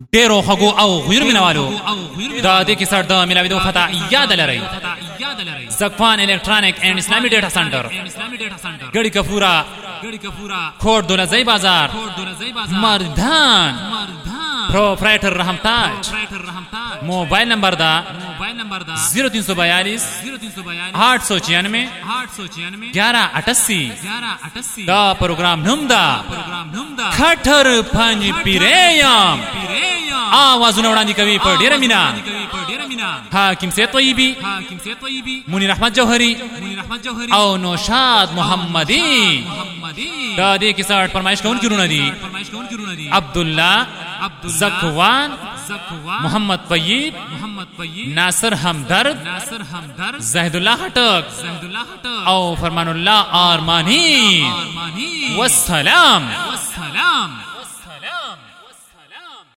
ډیرو خغو او غیر منوالو دا د کیسه د ملاوي د فتح یاد لري زکوان الیکټرانیک اینڈ اسلامی ډیټا سنټر گڑی کپورا کھوڑ دولزئی بازار مردان پروپرائٹر رحمتاج موبائل نمبر دا 0342 896 1188 دا پروگرام نم دا کھٹر پنج پیریم آوازونه وړاندې کوي په ډیره مینا حاکم سید طیبی منیر احمد جوهری او نوشاد محمدی دا دې کې 60 فرمایش کوونکي رونه دي عبدالله زکوان محمد طیب ناصر همدرد زاهد الله خټک او فرمان الله آرمانی والسلام